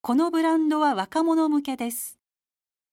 このブランドは若者向けです。